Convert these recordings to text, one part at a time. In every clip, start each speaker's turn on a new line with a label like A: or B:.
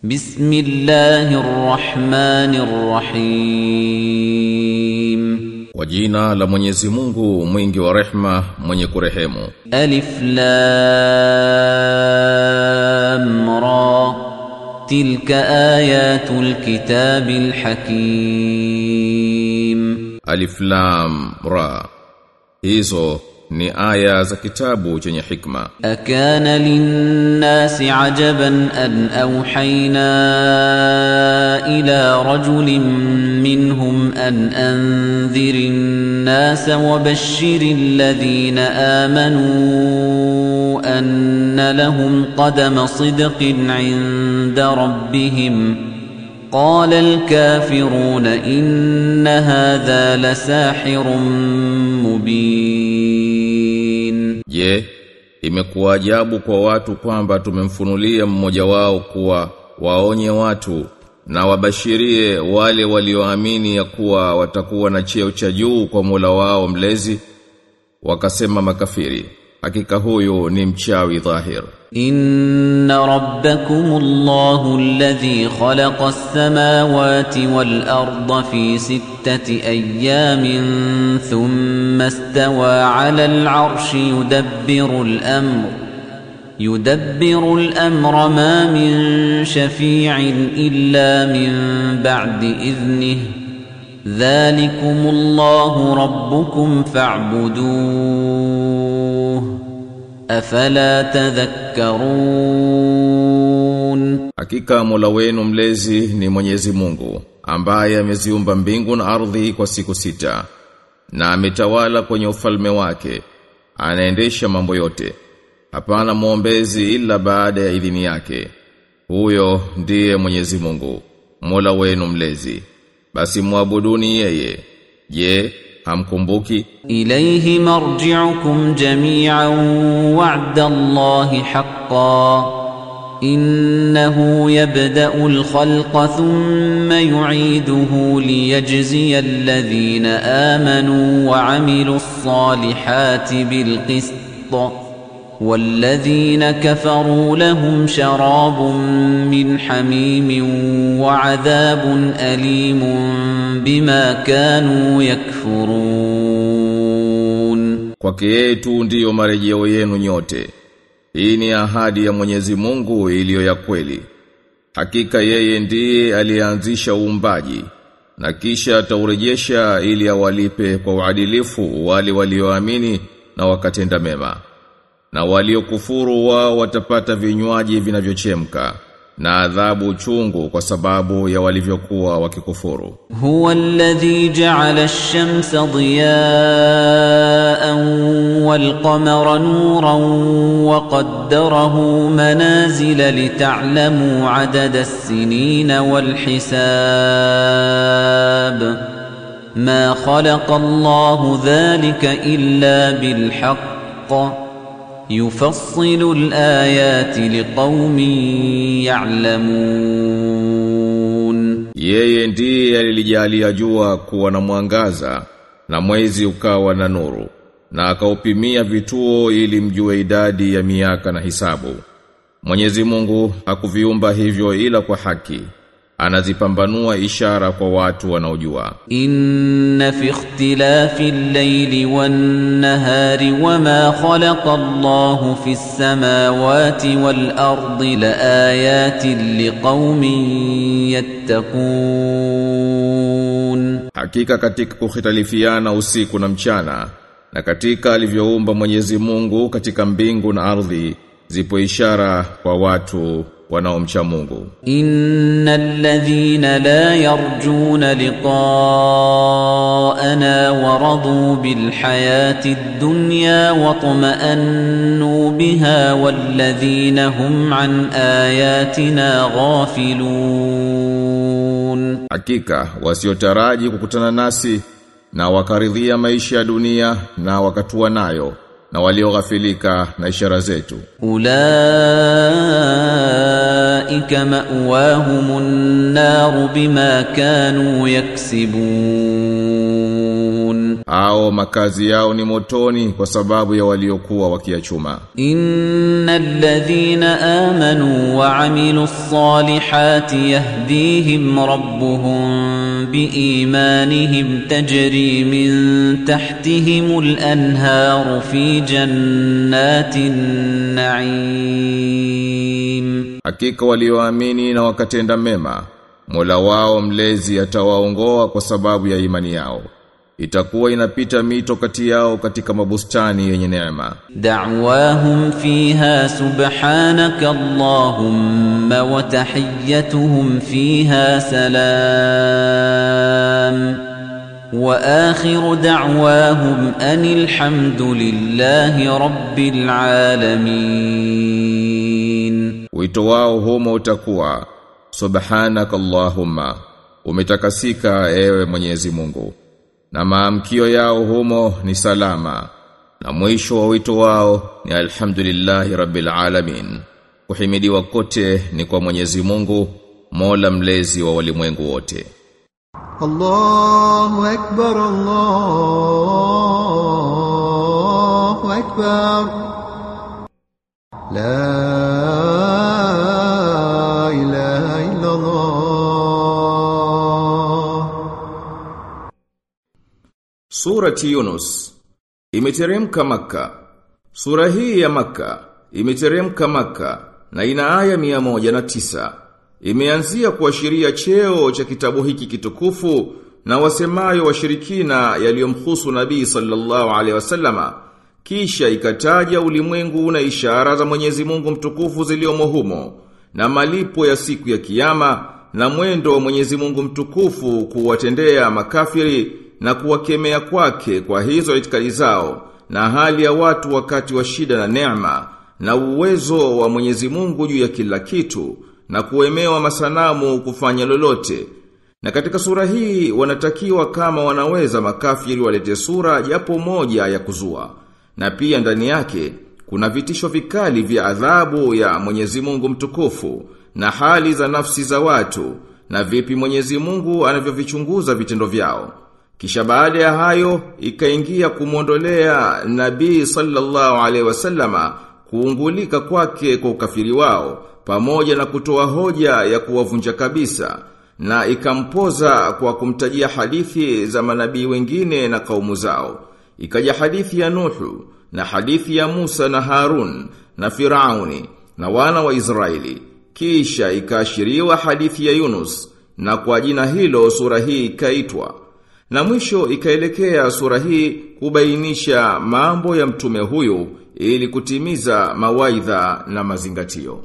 A: بسم الله الرحمن الرحيم
B: Wajina la Mwenyezi Mungu mwingi wa rehma mwenye kurehemu.
A: Alif Lam Ra Tilka ayatul kitabil hakim.
B: Alif Lam Ra, hizo ni aya za kitabu chenye hikma.
A: Akana linnasi ajaban an awhayna ila rajulin minhum an anzirin nasa wa bashiril ladhina amanu anna lahum qadama sidqin 'inda rabbihim. قال الكافرون إن هذا لساحر مبين.
B: Je, imekuwa ajabu kwa watu kwamba tumemfunulia mmoja wao kuwa waonye watu na wabashirie wale walioamini ya kuwa watakuwa na cheo cha juu kwa Mola wao mlezi? Wakasema makafiri, hakika huyu ni mchawi dhahir.
A: Inna rabbakumullahu alladhi khalaqa as-samawati wal arda fi sittati ayyamin thumma istawa 'ala al-'arshi yudabbiru al-amra ma min shafi'in illa min ba'di idhnihi. Dhalikumullahu rabbukum fa'buduhu afala tadhakkarun.
B: Hakika Mola wenu mlezi ni Mwenyezi Mungu ambaye ameziumba mbingu na ardhi kwa siku 6 na ametawala kwenye ufalme wake, anaendesha mambo yote, hapana muombezi ila baada ya idhini yake. Huyo ndiye Mwenyezi Mungu Mola wenu mlezi, basi muabuduni yeye. Je, hamkumbuki?
A: Ilayhi marji'ukum jami'an wa'da Allahi haqqan innahu yabda'u al-khalqa thumma yu'iduhu liyajziya alladhina amanu wa 'amilu s-salihati bil-qist والذين كفروا لهم شراب من حميم وعذاب أليم بما كانوا يكفرون.
B: Kwake yeye tu ndiyo marejeo yenu nyote. Hii ni ahadi ya Mwenyezi Mungu iliyo ya kweli. Hakika yeye ndiye alianzisha uumbaji na kisha ataurejesha ili awalipe kwa uadilifu wale walioamini na wakatenda mema. Na waliokufuru wao watapata vinywaji vinavyochemka na adhabu chungu kwa sababu ya walivyokuwa wakikufuru.
A: Huwa alladhi ja'ala ash-shamsa diya'an wal-qamara nuran wa qaddarahu manazila lita'lamu 'adada as-sinina wal-hisab. Ma khalaqa Allahu dhalika illa bil-haqq يفصل الآيات لقوم يعلمون.
B: Yeye ndiye alijalia jua kuwa na mwangaza na mwezi ukawa na nuru, na akaupimia vituo ili mjue idadi ya miaka na hisabu. Mwenyezi Mungu hakuviumba hivyo ila kwa haki, anazipambanua ishara kwa watu wanaojua.
A: Inna fi ikhtilafi al-layli wan-nahari wama khalaqa Allahu fi as-samawati wal-ardi laayatin liqaumin yattaqun.
B: Hakika katika kukhitalifiana usiku na mchana na katika alivyoumba Mwenyezi Mungu katika mbingu na ardhi zipo ishara kwa watu wanaomcha Mungu.
A: Innal ladhina la yarjuna liqa'ana wa radu bil hayati ad-dunya wa tuma'annu biha wal ladhina hum an ayatina ghafilun.
B: Hakika wasiotaraji kukutana nasi na wakaridhia maisha ya dunia na wakatua nayo na walioghafilika na ishara zetu.
A: Ulaika أولئك مأواهم النار بما كانوا يكسبون
B: Hao makazi yao ni motoni kwa sababu ya waliokuwa wakiachuma.
A: Innal ladhina amanu wa amilus salihati yahdihim rabbuhum biimanihim tajri min tahtihimul anharu fi jannatin na'im.
B: Hakika walioamini na wakatenda mema, Mola wao mlezi atawaongoa kwa sababu ya imani yao. Itakuwa inapita mito kati yao katika mabustani yenye neema.
A: Da'wahum fiha subhanaka Allahumma wa tahiyyatuhum fiha salam. Wa akhiru da'wahum anil hamdulillahi rabbil alamin.
B: Wito wao humo utakuwa subhanaka Allahumma, umetakasika ewe Mwenyezi Mungu. Na maamkio yao humo ni salama, na mwisho wa wito wao ni alhamdulillahi rabbil alamin. Kuhimidiwa kote ni kwa Mwenyezi Mungu, Mola mlezi wa walimwengu wote.
C: Allahu akbar, Allahu akbar. La ilaha illa Allah.
B: Surati Yunus imeteremka Makka. Sura hii ya Makka imeteremka Makka na ina aya 109. Imeanzia kuashiria cheo cha kitabu hiki kitukufu na wasemayo washirikina yaliyomhusu Nabii sallallahu alaihi wasallama. Kisha ikataja ulimwengu na ishara za Mwenyezi Mungu mtukufu ziliomo humo na malipo ya siku ya kiyama na mwendo wa Mwenyezi Mungu mtukufu kuwatendea makafiri na kuwakemea kwake kwa hizo itikadi zao na hali ya watu wakati wa shida na neema na uwezo wa Mwenyezi Mungu juu ya kila kitu na kuemewa masanamu kufanya lolote. Na katika sura hii wanatakiwa kama wanaweza makafiri walete sura japo moja ya kuzua. Na pia ndani yake kuna vitisho vikali vya adhabu ya Mwenyezi Mungu mtukufu na hali za nafsi za watu na vipi Mwenyezi Mungu anavyovichunguza vitendo vyao. Kisha baada ya hayo ikaingia kumwondolea Nabii sallallahu alaihi wasallama kuungulika kwake kwa ukafiri wao pamoja na kutoa hoja ya kuwavunja kabisa, na ikampoza kwa kumtajia hadithi za manabii wengine na kaumu zao. Ikaja hadithi ya Nuhu na hadithi ya Musa na Harun na Firauni na wana wa Israeli. Kisha ikaashiriwa hadithi ya Yunus na kwa jina hilo sura hii ikaitwa. Na mwisho ikaelekea sura hii kubainisha mambo ya mtume huyu ili kutimiza mawaidha na mazingatio.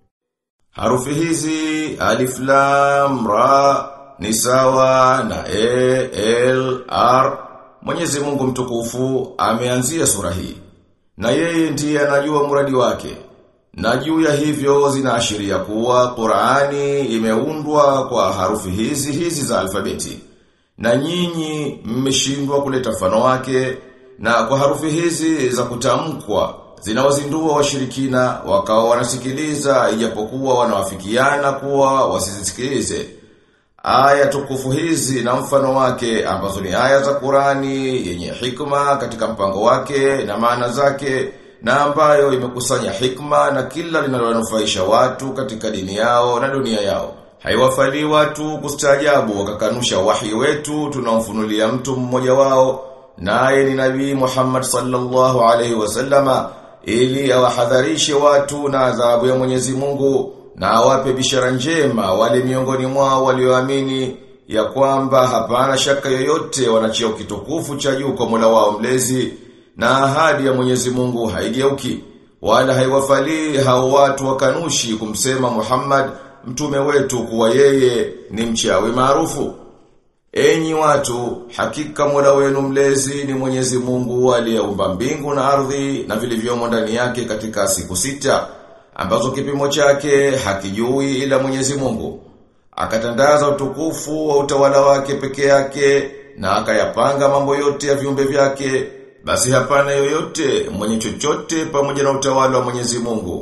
B: Harufi hizi alif lam ra ni sawa na e l r. Mwenyezi Mungu mtukufu ameanzia sura hii na yeye ndiye anajua muradi wake. Na juu ya hivyo zinaashiria kuwa Qur'ani imeundwa kwa harufi hizi za alfabeti. Na nyinyi mmeshindwa kuleta mfano wake, na kwa harufi hizi za kutamkwa zinawazindua washirikina wakawa wanasikiliza ijapokuwa wanawafikiana kuwa wasisikilize. Aya tukufu hizi na mfano wake ambazo ni aya za Qur'ani yenye hikma katika mpango wake na maana zake, na ambayo imekusanya hikma na kila linalowanufaisha watu katika dini yao na dunia yao. Haiwafali watu kustaajabu wakakanusha wahi wetu tunaomfunulia mtu mmoja wao, naye ni Nabii Muhammad sallallahu alaihi wasallama, ili awahadharishe watu na adhabu ya Mwenyezi Mungu na awape bishara njema wale miongoni mwao walioamini ya kwamba hapana shaka yoyote wanachia kitukufu cha juu kwa Mola wao mlezi, na ahadi ya Mwenyezi Mungu haigeuki, wala haiwafali hao watu wakanushi kumsema Muhammad mtume wetu kuwa yeye ni mchawi maarufu. Enyi watu, hakika Mola wenu mlezi ni Mwenyezi Mungu aliyeumba mbingu na ardhi na vilivyomo ndani yake katika siku 6 ambazo kipimo chake hakijui ila Mwenyezi Mungu. Akatandaza utukufu wa utawala wake peke yake na akayapanga mambo yote ya viumbe vyake. Basi hapana yoyote mwenye chochote pamoja na utawala wa Mwenyezi Mungu.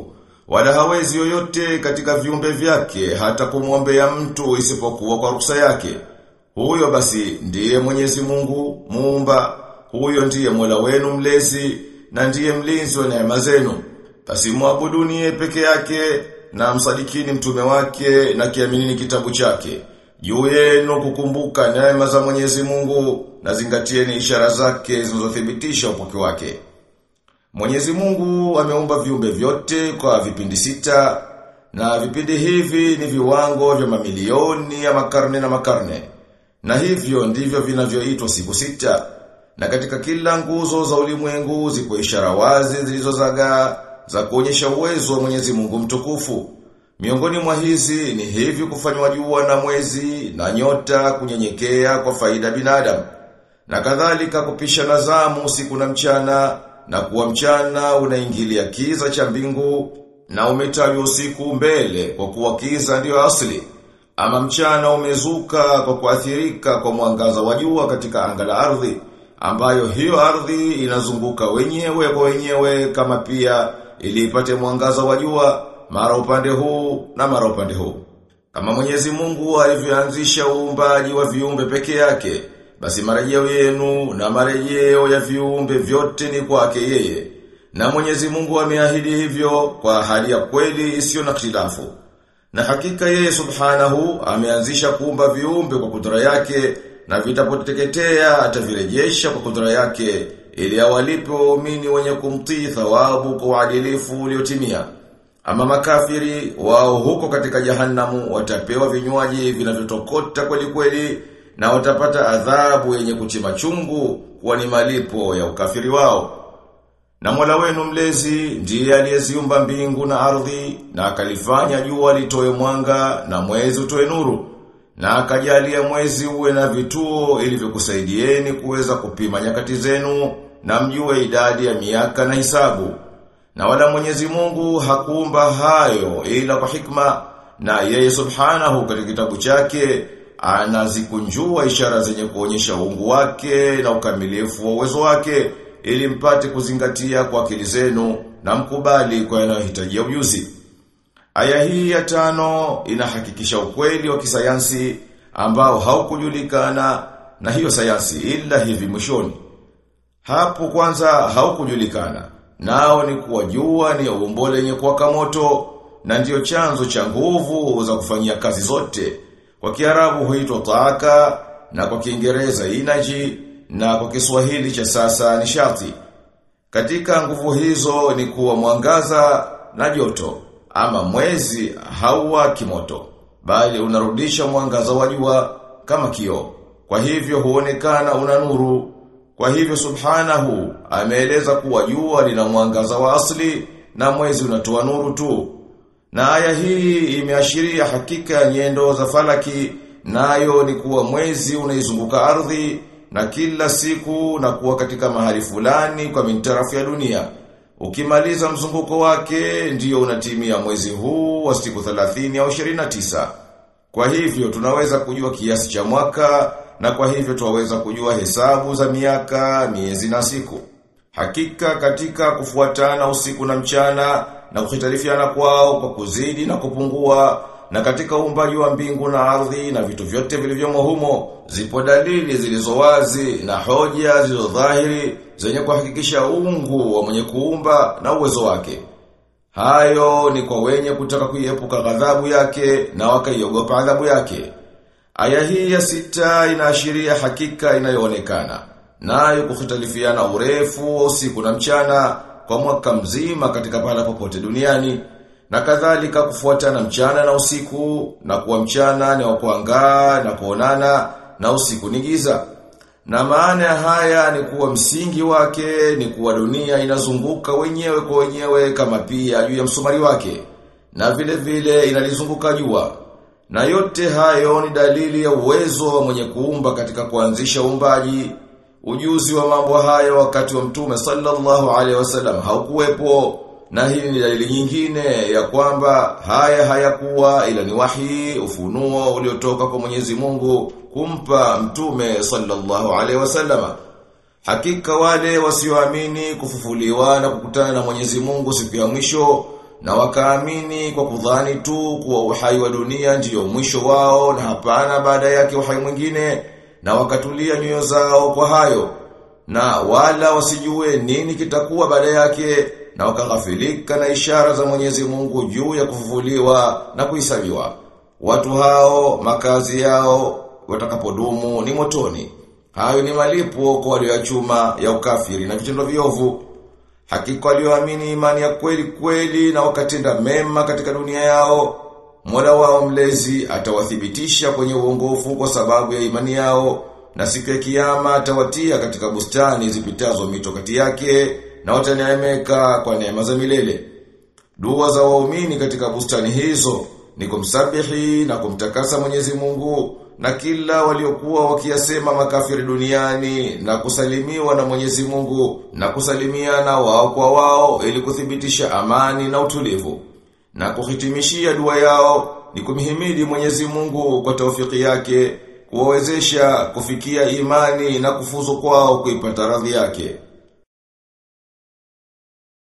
B: wala hawezi yoyote katika viumbe vyake hata kumwombea mtu isipokuwa kwa ruksa yake. Huyo basi ndiye Mwenyezi Mungu muumba, huyo ndiye Mola wenu mlezi na ndiye mlinzi wa neema zenu. Basi muabuduni peke yake na msadikini mtume wake na kiaminini kitabu chake. Juu yenu kukumbuka neema za Mwenyezi Mungu na zingatieni ishara zake zinazothibitisha upweke wake. Mwenyezi Mungu ameumba viumbe vyote kwa vipindi 6 na vipindi hivi ni viwango vya mamilioni ya makarne na makarne. Na hivyo ndivyo vinavyoitwa siku 6. Na katika kila nguzo za ulimwengu zipo ishara wazi zilizozagaa za kuonyesha uwezo wa Mwenyezi Mungu mtukufu. Miongoni mwa hizi ni hivi kufanywa jua na mwezi na nyota kunyenyekea kwa faida binadamu. Na kadhalika kupishana zamu usiku na mchana, na kuwa mchana unaingilia kiza cha mbingu na umetawi usiku mbele kwa kuwa kiza ndio asili. Ama mchana umezuka kwa kuathirika kwa mwangaza wa jua katika anga la ardhi, ambayo hiyo ardhi inazunguka wenyewe kwa wenyewe kama pia ili ipate mwangaza wa jua mara upande huu na mara upande huu. Kama Mwenyezi Mungu alivyoanzisha uumbaji wa viumbe peke yake, basi marejeo yenu na marejeo ya viumbe vyote ni kwake yeye. Na Mwenyezi Mungu ameahidi hivyo kwa ahadi ya kweli isiyo na ikhtilafu. Na hakika yeye subhanahu ameanzisha kuumba viumbe kwa kudura yake, na vitapoteketea atavirejesha kwa kudura yake ili awalipe waumini wenye kumtii thawabu kwa uadilifu uliotimia. Ama makafiri wao huko katika jahannamu watapewa vinywaji vinavyotokota kweli kweli, na watapata adhabu yenye kuchima chungu kwa ni malipo ya ukafiri wao. Na Mola wenu mlezi ndiye aliyeziumba mbingu na ardhi, na akalifanya jua litoe mwanga na mwezi utoe nuru, na akajalia mwezi uwe na vituo ili vikusaidieni kuweza kupima nyakati zenu na mjue idadi ya miaka na hisabu. Na wala Mwenyezi Mungu hakuumba hayo ila kwa hikma, na yeye subhanahu katika kitabu chake anazikunjua ishara zenye kuonyesha uungu wake na ukamilifu wa uwezo wake ili mpate kuzingatia kwa akili zenu na mkubali kwa yanayohitajia ujuzi. Aya hii ya 5 inahakikisha ukweli wa kisayansi ambao haukujulikana na hiyo sayansi ila hivi mwishoni. Hapo kwanza haukujulikana, nao ni kuwa jua ni umbo lenye kuwaka moto na ndiyo chanzo cha nguvu za kufanyia kazi zote. Kwa Kiarabu huitwa taaka, na kwa Kiingereza energy, na kwa Kiswahili cha sasa nishati. Katika nguvu hizo ni kuwa mwangaza na joto, ama mwezi hauwaki moto, bali unarudisha mwangaza wa jua kama kioo. Kwa hivyo huonekana una nuru. Kwa hivyo subhanahu ameeleza kuwa jua lina mwangaza wa asili na mwezi unatoa nuru tu. Na aya hii imeashiria hakika ya nyendo za falaki, nayo ni kuwa mwezi unaizunguka ardhi na kila siku na kuwa katika mahali fulani kwa mintarafu ya dunia. Ukimaliza mzunguko wake ndiyo unatimia mwezi huu wa siku 30 au 29. Kwa hivyo tunaweza kujua kiasi cha mwaka, na kwa hivyo tunaweza kujua hesabu za miaka, miezi na siku. Hakika katika kufuatana usiku na mchana na kukhitalifiana kwao kwa kuzidi na kupungua, na katika uumbaji wa mbingu na ardhi na vitu vyote vilivyomo humo, zipo dalili zilizowazi na hoja zilizodhahiri zenye kuhakikisha uungu wa mwenye kuumba na uwezo wake. Hayo ni kwa wenye kutaka kuiepuka ghadhabu yake na wakaiogopa adhabu yake. Aya hii ya 6 inaashiria hakika inayoonekana, nayo kukhitalifiana urefu wa usiku na mchana kwa mwaka mzima katika pahala popote duniani, na kadhalika kufuatana mchana na usiku, na kuwa mchana ni wa kuangaa na kuonana na usiku ni giza. Na maana ya haya ni kuwa msingi wake ni kuwa dunia inazunguka wenyewe kwa wenyewe kama pia juu ya msumari wake, na vile vile inalizunguka jua. Na yote hayo ni dalili ya uwezo wa mwenye kuumba katika kuanzisha uumbaji. Ujuzi wa mambo hayo wakati wa Mtume sallallahu alaihi wasallam haukuwepo, na hii ni dalili nyingine ya kwamba haya hayakuwa ila ni wahi, ufunuo uliotoka kwa Mwenyezi Mungu kumpa Mtume sallallahu alaihi wasallam. Hakika wale wasioamini kufufuliwa na kukutana na Mwenyezi Mungu siku ya mwisho, na wakaamini kwa kudhani tu kuwa uhai wa dunia ndiyo mwisho wao na hapana baada yake uhai mwingine, na wakatulia nyoyo zao kwa hayo, na wala wasijue nini kitakuwa baada yake, na wakaghafilika na ishara za Mwenyezi Mungu juu ya kufufuliwa na kuhesabiwa. Watu hao makazi yao watakapodumu ni motoni. Hayo ni malipo kwa waliochuma ya ukafiri na vitendo viovu. Hakika walioamini imani ya kweli kweli na wakatenda mema katika dunia yao, Mola wao mlezi atawathibitisha kwenye uongofu kwa sababu ya imani yao, na siku ya kiyama atawatia katika bustani zipitazo mito kati yake, na wataneemeka kwa neema za milele. Dua za waumini katika bustani hizo ni kumsabihi na kumtakasa Mwenyezi Mungu, na kila waliokuwa wakiyasema makafiri duniani, na kusalimiwa na Mwenyezi Mungu, na kusalimiana wao kwa wao ili kuthibitisha amani na utulivu. Na kuhitimishia dua yao ni kumhimidi Mwenyezi Mungu kwa taufiki yake, kuwawezesha kufikia imani na kufuzu kwao kuipata radhi yake.